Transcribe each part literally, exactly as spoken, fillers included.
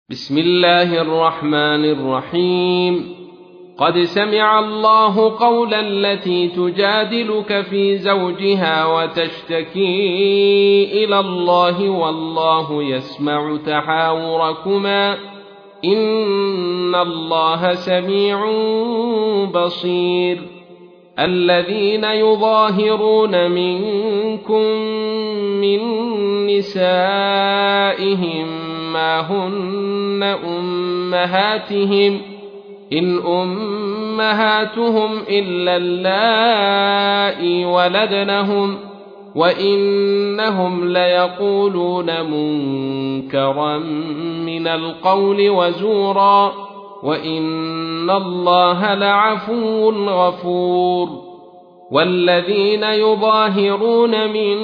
بسم الله الرحمن الرحيم. قد سمع الله قول التي تجادلك في زوجها وتشتكي إلى الله والله يسمع تحاوركما إن الله سميع بصير. الذين يظاهرون منكم من نسائهم ما هن أمهاتهم إن أمهاتهم إلا اللائي ولدنهم وإنهم ليقولون منكرا من القول وزورا وإن الله لعفو غفور. والذين يظاهرون من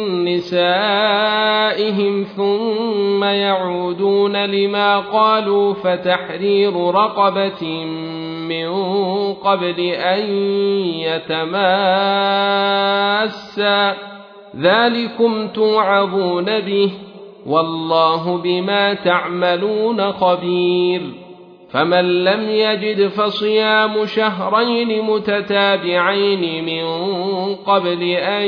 نسائهم ثم يعودون لما قالوا فتحرير رقبة من قبل أن يتماسا ذلكم توعظون به والله بما تعملون خبير. فمن لم يجد فصيام شهرين متتابعين من قبل أن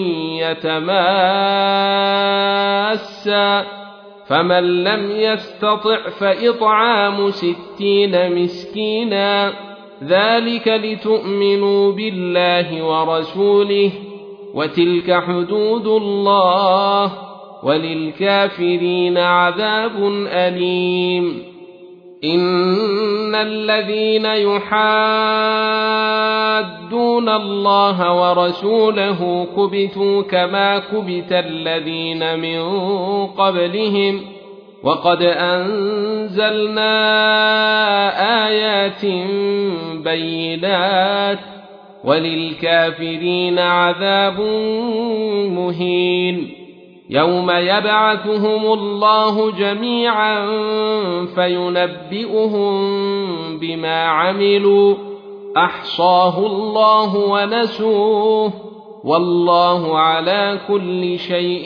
يتماسا فمن لم يستطع فإطعام ستين مسكينا ذلك لتؤمنوا بالله ورسوله وتلك حدود الله وللكافرين عذاب أليم. إن الذين يحادون الله ورسوله كبتوا كما كبت الذين من قبلهم وقد أنزلنا آيات بينات وللكافرين عذاب مهين. يوم يبعثهم الله جميعا فينبئهم بما عملوا أحصاه الله ونسوه والله على كل شيء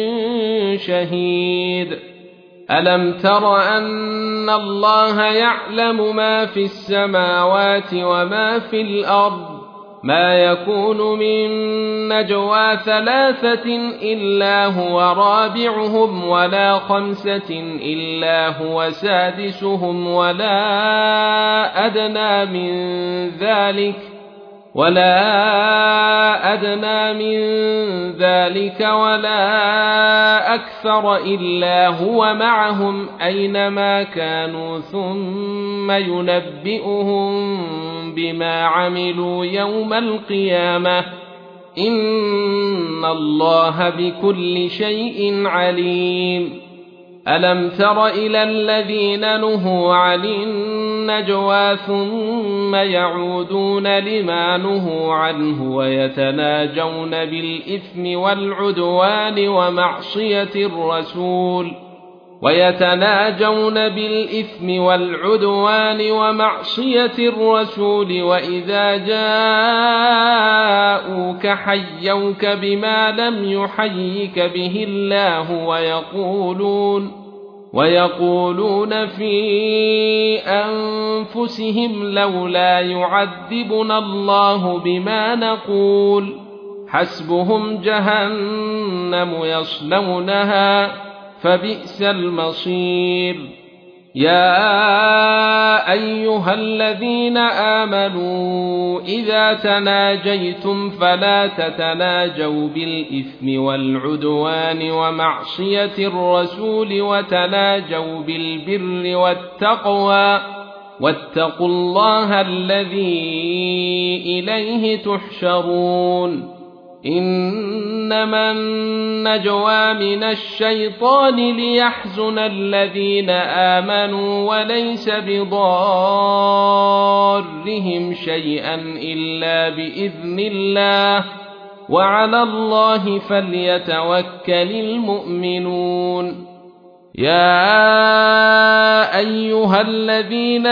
شهيد. ألم تر أن الله يعلم ما في السماوات وما في الأرض ما يكون من نجوى ثلاثة إلا هو رابعهم ولا خمسة إلا هو سادسهم ولا أدنى من ذلك ولا أدنى من ذلك ولا أكثر إلا هو معهم أينما كانوا ثم ينبئهم بما عملوا يوم القيامة إن الله بكل شيء عليم. ألم تر إلى الذين نهوا عن النجوى ثم يعودون لما نهوا عنه ويتناجون بالإثم والعدوان ومعصية الرسول ويتناجون بالإثم والعدوان ومعصية الرسول وإذا جاءوك حيوك بما لم يحيك به الله ويقولون ويقولون في أنفسهم لولا يعذبنا الله بما نقول حسبهم جهنم يصلونها فبئس المصير. يا أيها الذين آمنوا إذا تناجيتم فلا تتناجوا بالإثم والعدوان ومعصية الرسول وتناجوا بالبر والتقوى واتقوا الله الذي إليه تحشرون. إنما النجوى من الشيطان ليحزن الذين آمنوا وليس بضارهم شيئا إلا بإذن الله وعلى الله فليتوكل المؤمنون. يا أيها الذين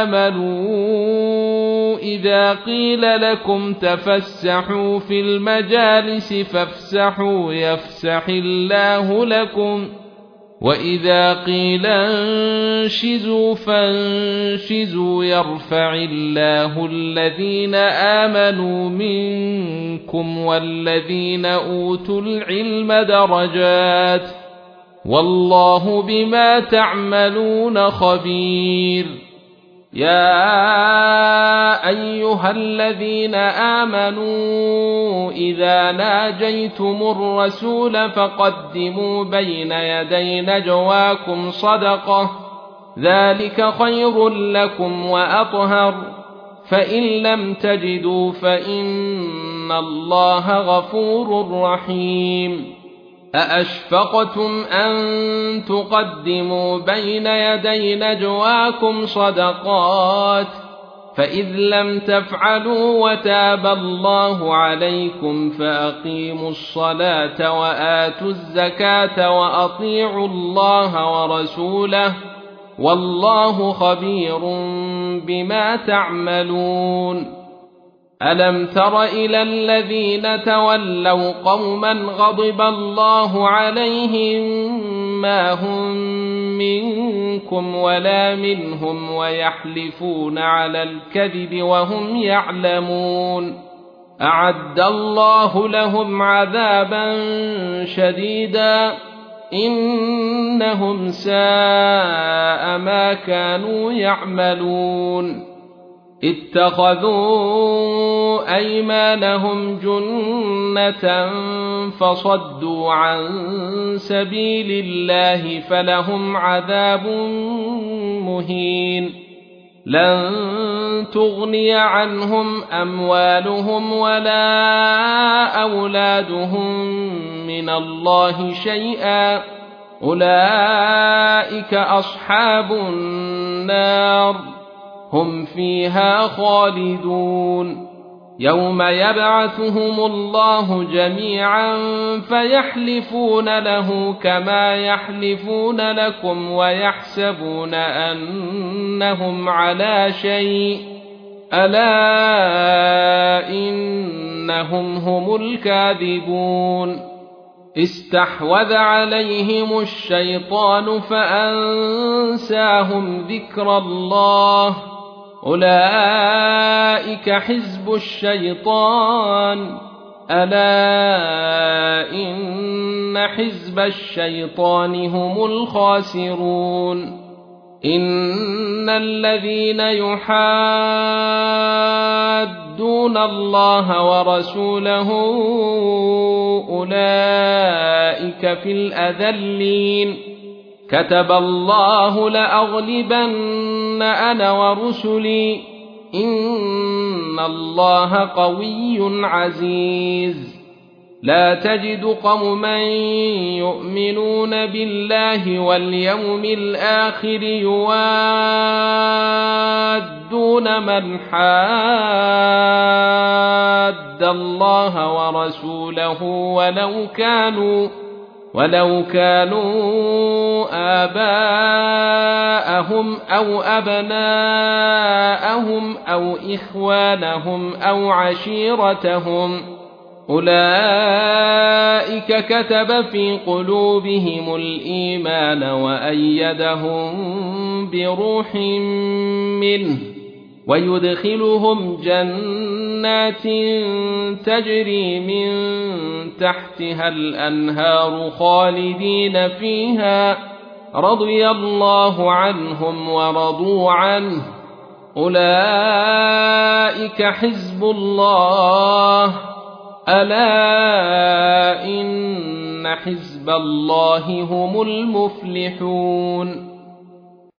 آمنوا إذا قيل لكم تفسحوا في المجالس فافسحوا يفسح الله لكم وإذا قيل انشزوا فانشزوا يرفع الله الذين آمنوا منكم والذين أوتوا العلم درجات والله بما تعملون خبير. يا أيها الذين آمنوا إذا ناجيتم الرسول فقدموا بين يدي نجواكم صدقة ذلك خير لكم وأطهر فإن لم تجدوا فإن الله غفور رحيم. أأشفقتم أن تقدموا بين يدي نجواكم صدقات فإذ لم تفعلوا وتاب الله عليكم فأقيموا الصلاة وآتوا الزكاة وأطيعوا الله ورسوله والله خبير بما تعملون. ألم تر إلى الذين تولوا قوما غضب الله عليهم ما هم منكم ولا منهم ويحلفون على الكذب وهم يعلمون أعد الله لهم عذابا شديدا إنهم ساء ما كانوا يعملون. اتخذوا أيمانهم جنة فصدوا عن سبيل الله فلهم عذاب مهين. لن تغني عنهم أموالهم ولا أولادهم من الله شيئا أولئك أصحاب النار هم فيها خالدون. يوم يبعثهم الله جميعا فيحلفون له كما يحلفون لكم ويحسبون أنهم على شيء ألا إنهم هم الكاذبون. استحوذ عليهم الشيطان فأنساهم ذكر الله أولئك حزب الشيطان ألا إن حزب الشيطان هم الخاسرون. إن الذين يحادون الله ورسوله أولئك في الأذلين كتب الله لأغلبن أنا ورسلي إن الله قوي عزيز. لا تجد قوما يؤمنون بالله واليوم الآخر يوادون من حاد الله ورسوله ولو كانوا ولو كانوا آباءهم أو أبناءهم أو إخوانهم أو عشيرتهم أولئك كتب في قلوبهم الإيمان وأيدهم بروح منه ويدخلهم جنات تجري من تحتها الأنهار خالدين فيها رضي الله عنهم ورضوا عنه أولئك حزب الله ألا إن حزب الله هم المفلحون.